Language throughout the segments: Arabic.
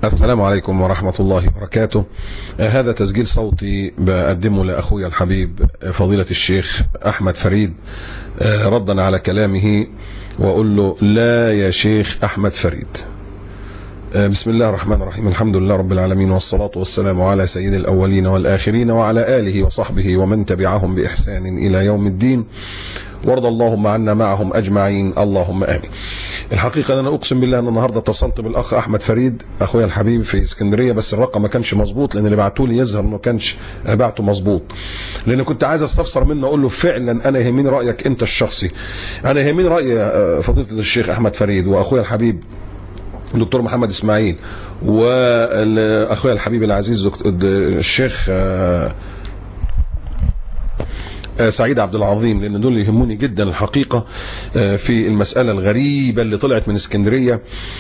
السلام عليكم ورحمة الله وبركاته. هذا تسجيل صوتي بقدمه لأخوي الحبيب فضيلة الشيخ أحمد فريد ردا على كلامه، وأقول له لا يا شيخ أحمد فريد. بسم الله الرحمن الرحيم، الحمد لله رب العالمين، والصلاة والسلام على سيد الأولين والآخرين وعلى آله وصحبه ومن تبعهم بإحسان إلى يوم الدين، وارض اللهم عنا معهم أجمعين، اللهم آمين. الحقيقة أنا أقسم بالله أن النهاردة اتصلت بالأخ أحمد فريد أخويا الحبيب في اسكندرية، بس الرقم ما كانش مظبوط، لأن اللي بعته لي يظهر إنه كانش بعته مظبوط، لأن كنت عايز استفسر منه أقول له فعلا أنا يهمني رأيك أنت الشخصي، أنا يهمني رأي فضيلة الشيخ أحمد فريد وأخويا الحبيب الدكتور محمد إسماعيل وأخويا الحبيب العزيز الشيخ سعيد عبد العظيم، لأن دول يهموني جدا الحقيقة في المسألة الغريبة اللي طلعت من اسكندرية،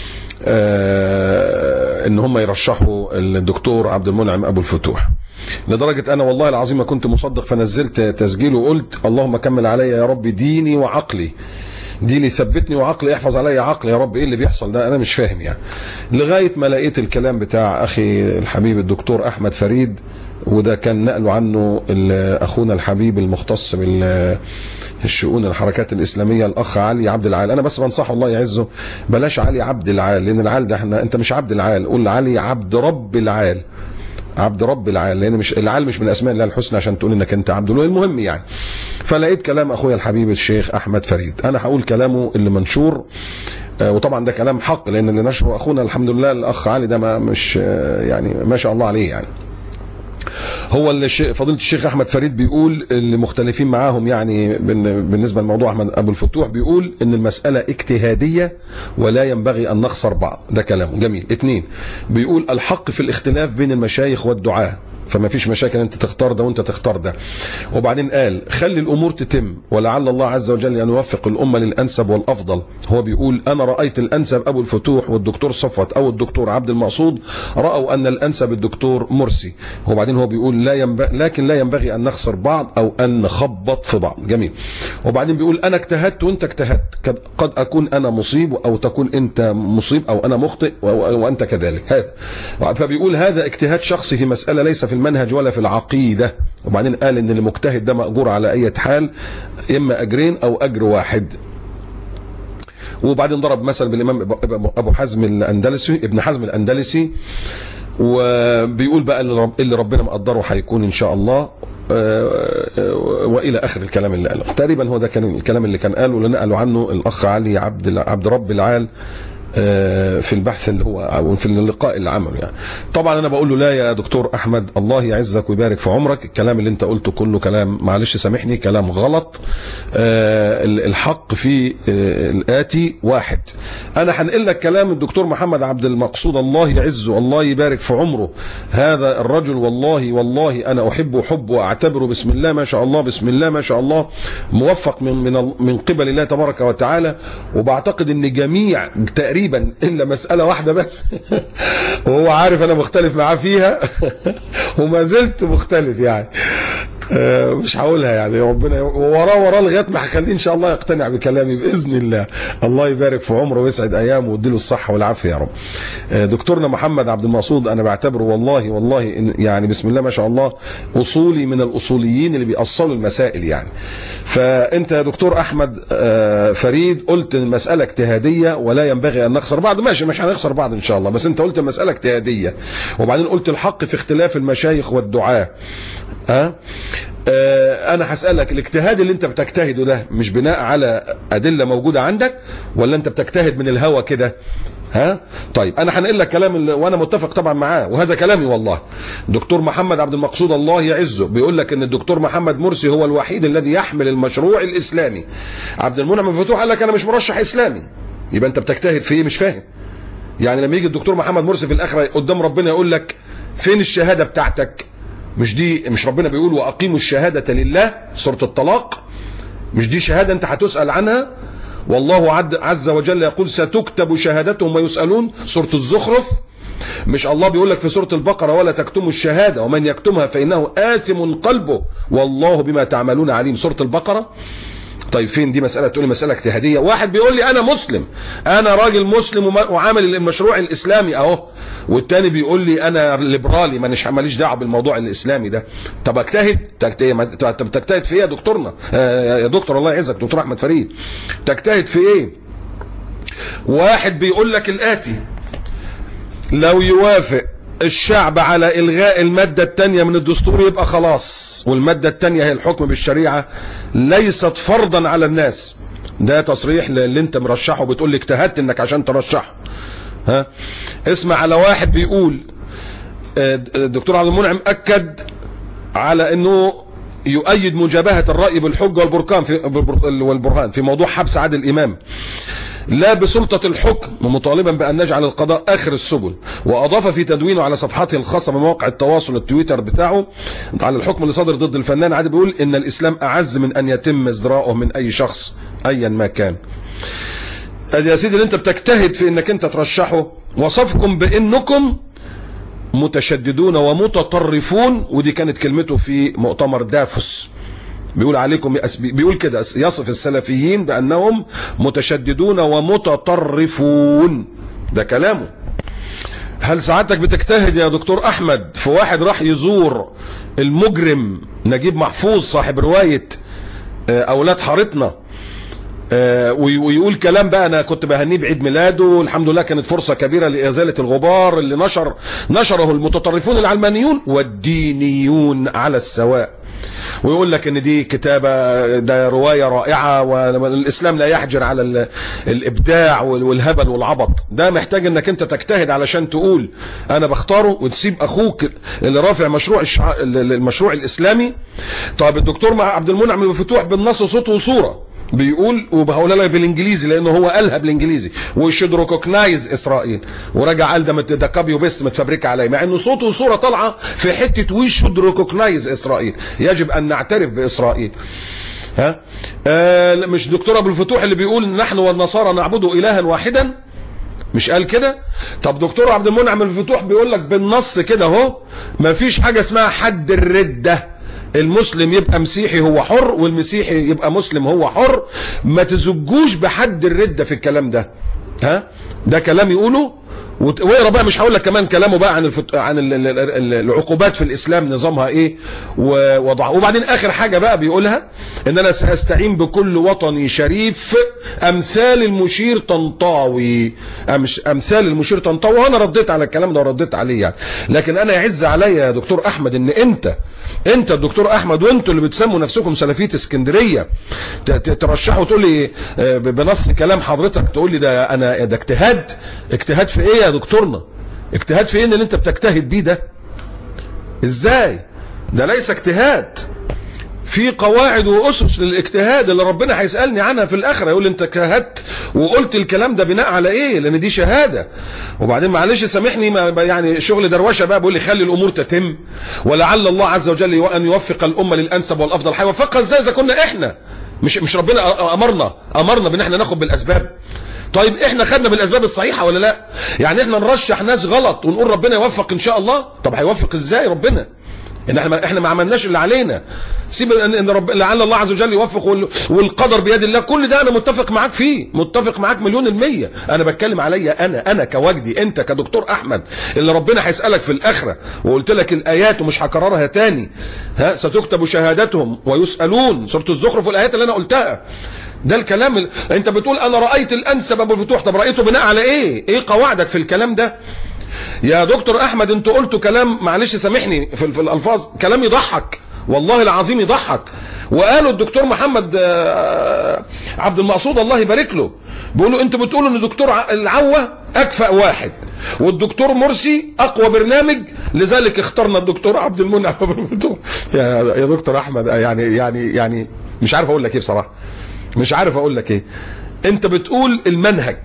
ان هم يرشحوا الدكتور عبد المنعم أبو الفتوح، لدرجة أنا والله العظيم ما كنت مصدق، فنزلت تسجيل وقلت اللهم كمل علي يا رب ديني وعقلي، ديني ثبتني وعقلي احفظ علي عقلي يا رب. ايه اللي بيحصل ده؟ انا مش فاهم يعني، لغايه ما لقيت الكلام بتاع اخي الحبيب الدكتور احمد فريد، وده كان نقله عنه اخونا الحبيب المختص بالشؤون الحركات الاسلاميه الاخ علي عبد العال. انا بس بنصحه الله يعزه بلاش علي عبد العال، لان العال ده انت مش عبد العال، قول علي عبد رب العال، عبد رب العال، لان مش العال مش من اسماء الله الحسنى عشان تقول انك انت عبد الله. المهم يعني، فلقيت كلام اخويا الحبيب الشيخ احمد فريد، انا هقول كلامه اللي منشور، وطبعا ده كلام حق، لان اللي نشره اخونا الحمد لله الاخ علي ده ما مش يعني ما شاء الله عليه يعني. هو اللي فضيلة الشيخ أحمد فريد بيقول اللي مختلفين معاهم يعني بالنسبة لموضوع أحمد أبو الفتوح، بيقول إن المسألة اجتهادية ولا ينبغي أن نخسر بعض، ده كلامه جميل. 2، بيقول الحق في الاختلاف بين المشايخ والدعاة، فما فيش مشاكل انت تختار ده وانت تختار ده. وبعدين قال خلي الامور تتم ولعل الله عز وجل ان يوفق الامه للانسب والافضل. هو بيقول انا رايت الانسب ابو الفتوح والدكتور صفوت او الدكتور عبد المقصود، راوا ان الانسب الدكتور مرسي. وبعدين هو بيقول لكن لا ينبغي ان نخسر بعض او ان نخبط في بعض. جميل. وبعدين بيقول انا اجتهدت وانت اجتهدت، قد اكون انا مصيب او تكون انت مصيب او انا مخطئ وانت كذلك. هذا فبيقول هذا اجتهاد شخصي في مساله ليس في المنهج ولا في العقيدة. وبعدين قال ان المجتهد ده مأجور على اي حال، اما اجرين او اجر واحد. وبعدين ضرب مثل بالامام ابو حزم الاندلسي، ابن حزم الاندلسي، وبيقول بقى اللي ربنا مقدره هيكون ان شاء الله، والى اخر الكلام اللي قاله. تقريبا هو ده كان الكلام اللي كان قاله، اللي نقله عنه الاخ علي عبد رب العال في البحث اللي هو او في اللقاء اللي عمله يعني. طبعا انا بقول له لا يا دكتور احمد، الله يعزك ويبارك في عمرك، الكلام اللي انت قلته كله كلام معلش سامحني كلام غلط. الحق في الاتي واحد. انا هنقل لك كلام الدكتور محمد عبد المقصود الله يعزه الله يبارك في عمره، هذا الرجل والله انا احبه حب واعتبره بسم الله ما شاء الله بسم الله ما شاء الله موفق من قبل الله تبارك وتعالى. وبعتقد ان جميع تقريبا الا مساله واحده بس وهو عارف انا مختلف معاه فيها وما زلت مختلف يعني، مش هقولها يعني، ربنا وراه لغايه ما هخليه ان شاء الله يقتنع بكلامي باذن الله. الله يبارك في عمره ويسعد ايامه ويديله الصحه والعافيه يا رب. دكتورنا محمد عبد المقصود انا بعتبره والله يعني بسم الله ما شاء الله اصولي من الاصوليين اللي بيأصلوا المسائل يعني. فانت يا دكتور احمد فريد قلت المساله اجتهاديه ولا ينبغي ان نخسر بعض، ماشي مش هنخسر بعض ان شاء الله، بس انت قلت المساله اجتهاديه، وبعدين قلت الحق في اختلاف المشايخ والدعاة. انا هسألك الاجتهاد اللي انت بتجتهده ده مش بناء على ادلة موجودة عندك، ولا انت بتجتهد من الهوى كده؟ طيب انا هنقل لك كلام وانا متفق طبعا معاه، وهذا كلامي والله. دكتور محمد عبد المقصود الله يعزه بيقول لك ان الدكتور محمد مرسي هو الوحيد الذي يحمل المشروع الاسلامي. عبد المنعم أبو الفتوح قال لك انا مش مرشح اسلامي. يبقى انت بتجتهد في ايه؟ مش فاهم يعني. لما يجي الدكتور محمد مرسي في الاخره قدام ربنا يقول لك فين الشهاده بتاعتك؟ مش ربنا بيقول واقيموا الشهاده لله سوره الطلاق؟ مش دي شهاده انت هتسال عنها؟ والله عز وجل يقول ستكتب شهادتهم ويسالون سوره الزخرف. مش الله بيقول لك في سوره البقره ولا تكتموا الشهاده ومن يكتمها فانه آثم قلبه والله بما تعملون عليم، سوره البقره. طيب فين دي مساله تقول لي مساله اجتهاديه؟ واحد بيقول لي انا مسلم، انا راجل مسلم وعامل المشروع الاسلامي اهو، والتاني بيقول لي انا ليبرالي ماليش دعوه بالموضوع الاسلامي ده. طب اجتهد؟ تجتهد في ايه يا دكتورنا؟ يا دكتور الله يعزك دكتور احمد فريد، تجتهد في ايه؟ واحد بيقول لك الاتي: لو يوافق الشعب على إلغاء المادة الثانية من الدستور يبقى خلاص، والمادة الثانية هي الحكم بالشريعة ليست فرضا على الناس. ده تصريح اللي انت مرشحه، بتقول لي اجتهدت انك عشان ترشحه. ها اسمع، على واحد بيقول الدكتور عبد المنعم أكد على انه يؤيد مجابهة الرأي بالحجة والبرهان في موضوع حبس عادل إمام لا بسلطة الحكم، مطالبا بأن نجعل القضاء آخر السبل. وأضاف في تدوينه على صفحته الخاصة بمواقع التواصل التويتر بتاعه على الحكم اللي صدر ضد الفنان عادل، بيقول إن الإسلام أعز من أن يتم ازدراؤه من أي شخص أيا ما كان. أدي يا سيدي اللي أنت بتجتهد في إنك أنت ترشحه، وصفكم بإنكم متشددون ومتطرفون، ودي كانت كلمته في مؤتمر دافوس. بيقول عليكم، بيقول كده، يصف السلفيين بأنهم متشددون ومتطرفون، ده كلامه. هل سعادتك بتجتهد يا دكتور أحمد في واحد راح يزور المجرم نجيب محفوظ صاحب رواية أولاد حارتنا ويقول كلام بقى أنا كنت بهنيه بعيد ميلاده، الحمد لله كانت فرصة كبيرة لإزالة الغبار اللي نشره المتطرفون العلمانيون والدينيون على السواء، ويقول لك ان دي كتابة، ده رواية رائعة، والاسلام لا يحجر على الابداع والهبل والعبط. ده محتاج انك انت تجتهد علشان تقول انا بختاره، وتسيب اخوك اللي رافع المشروع الاسلامي. طيب الدكتور عبد المنعم أبو الفتوح بالنص صوت وصورة بيقول، وبقولها لك بالانجليزي لانه هو قالها بالانجليزي، ويشد ريكوجنايز اسرائيل، وراجع قال ده كابيو بيست متفبركه عليه، مع انه صوت وصوره طالعه في حته ويشد ريكوجنايز اسرائيل، يجب ان نعترف باسرائيل. ها مش دكتور ابو الفتوح اللي بيقول نحن والنصارى نعبد الها واحدا؟ مش قال كده؟ طب دكتور عبد المنعم الفتوح بيقول لك بالنص كده اهو، مفيش حاجه اسمها حد الرده، المسلم يبقى مسيحي هو حر، والمسيحي يبقى مسلم هو حر، ما تزجوش بحد الردة في الكلام ده. ها ده كلام يقوله، واقرا بقى، مش هقول لك كمان كلامه بقى عن العقوبات في الاسلام نظامها ايه ووضعها. وبعدين اخر حاجه بقى بيقولها ان انا ساستعين بكل وطني شريف امثال المشير طنطاوي، امثال المشير طنطاوي، وانا رديت على الكلام ده ورديت عليه يعني. لكن انا يعز عليا يا دكتور احمد ان انت الدكتور احمد وانتوا اللي بتسموا نفسكم سلفيه اسكندريه ترشحوا، تقول لي بنص كلام حضرتك، تقول لي ده انا ده اجتهاد في ايه يا دكتورنا؟ اجتهاد في ايه اللي انت بتجتهد بيه ده؟ ازاي؟ ده ليس اجتهاد، في قواعد واسس للاجتهاد اللي ربنا هيسالني عنها في الاخره، يقول لي انت اجتهدت وقلت الكلام ده بناء على ايه؟ لان دي شهاده. وبعدين معلش سامحني، ما يعني شغل دروشه بقى، بيقول لي خلي الامور تتم، ولعل الله عز وجل ان يوفق الامه للانسب والافضل. هيوفقها ازاي اذا كنا احنا مش ربنا امرنا بان احنا ناخد بالاسباب؟ طيب احنا خدنا بالاسباب الصحيحه ولا لا؟ يعني احنا نرشح ناس غلط ونقول ربنا يوفق ان شاء الله؟ طب هيوفق ازاي ربنا؟ ان احنا ما عملناش اللي علينا. سيب ان لعل الله عز وجل يوفق والقدر بيد الله، كل ده انا متفق معاك فيه، متفق معاك 100%. انا بتكلم عليا انا كوجدي، انت كدكتور احمد اللي ربنا هيسالك في الاخره، وقلت لك الايات ومش هكررها تاني. ها ستكتب شهادتهم ويسالون، سوره الزخرف والايات اللي انا قلتها. ده الكلام انت بتقول انا رايت الانسب ابو الفتوح، طب رايته بناء على ايه؟ ايه قواعدك في الكلام ده؟ يا دكتور احمد انتوا قلتوا كلام، معلش سامحني في الالفاظ، كلام يضحك والله العظيم يضحك. وقالوا الدكتور محمد عبد المقصود الله يبارك له، بيقولوا انتوا بتقولوا ان الدكتور العوة اكفأ واحد والدكتور مرسي اقوى برنامج، لذلك اخترنا الدكتور عبد المنعم ابو الفتوح. يا دكتور احمد يعني مش عارف اقول لك ايه بصراحه، مش عارف اقول لك ايه. انت بتقول المنهج،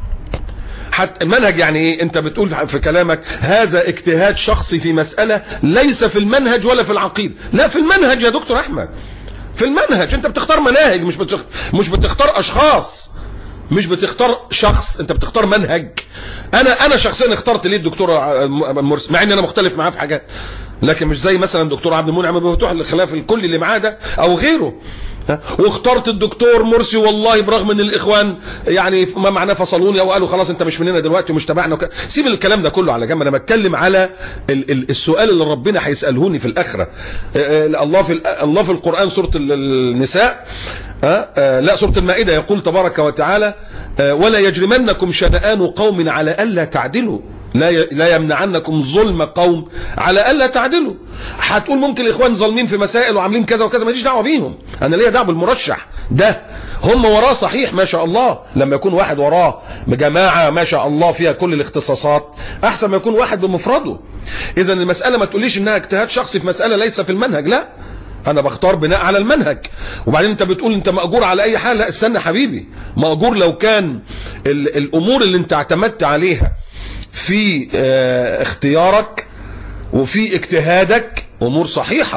حتى المنهج يعني ايه؟ انت بتقول في كلامك هذا اجتهاد شخصي في مسألة ليس في المنهج ولا في العقيدة. لا في المنهج يا دكتور احمد، في المنهج. انت بتختار مناهج، مش بتختار اشخاص، مش بتختار شخص، انت بتختار منهج. انا شخصيا اخترت ليه الدكتور مرسي، مع ان انا مختلف معاه في حاجات، لكن مش زي مثلا دكتور عبد المنعم ابو الفتوح الخلاف الكلي اللي معاه ده او غيره. واخترت الدكتور مرسي والله برغم ان الاخوان يعني ما معناه فصلوني او قالوا خلاص انت مش مننا دلوقتي ومش تبعنا سيب الكلام ده كله على جنب. انا بتكلم على السؤال اللي ربنا هيسالهوني في الاخره. الله في القران سوره النساء لا سوره المائده يقول تبارك وتعالى ولا يجرمنكم شنآن قوم على الا تعدلوا لا يمنعنكم ظلم قوم على الا تعدلوا. هتقول ممكن الاخوان ظالمين في مسائل وعاملين كذا وكذا، ماليش دعوه بيهم، انا ليا دعوه بالمرشح ده. هم وراه صحيح ما شاء الله، لما يكون واحد وراه بجماعه ما شاء الله فيها كل الاختصاصات احسن ما يكون واحد بمفرده. اذا المساله ما تقوليش انها اجتهاد شخصي في مساله ليس في المنهج، لا انا بختار بناء على المنهج. وبعدين انت بتقول انت مأجور على اي حال، لا استنى حبيبي، مأجور لو كان الامور اللي انت اعتمدت عليها في اختيارك وفي اجتهادك امور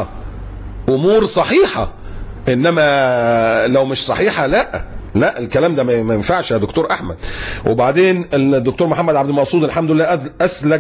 صحيحه، انما لو مش صحيحه لا الكلام ده ما ينفعش يا دكتور احمد. وبعدين الدكتور محمد عبد المقصود الحمد لله اثلج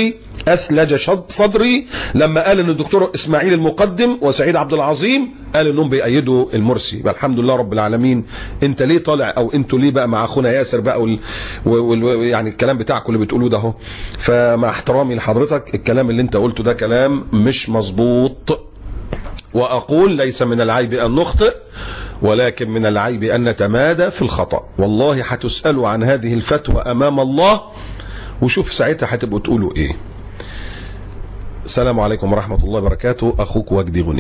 صدري لما قال ان الدكتور اسماعيل المقدم وسعيد عبد العظيم قال انهم بيأيدوا المرسي. الحمد لله رب العالمين. انت ليه طالع او انتوا ليه بقى مع اخونا ياسر بقى يعني الكلام بتاعكم اللي بتقولوه ده اهو. فمع احترامي لحضرتك الكلام اللي انت قلته ده كلام مش مظبوط، واقول ليس من العيب ان نخطئ ولكن من العيب ان نتمادى في الخطأ. والله هتسألوا عن هذه الفتوى امام الله وشوف ساعتها هتبقوا تقولوا ايه. السلام عليكم ورحمة الله وبركاته. اخوك وجدي غني.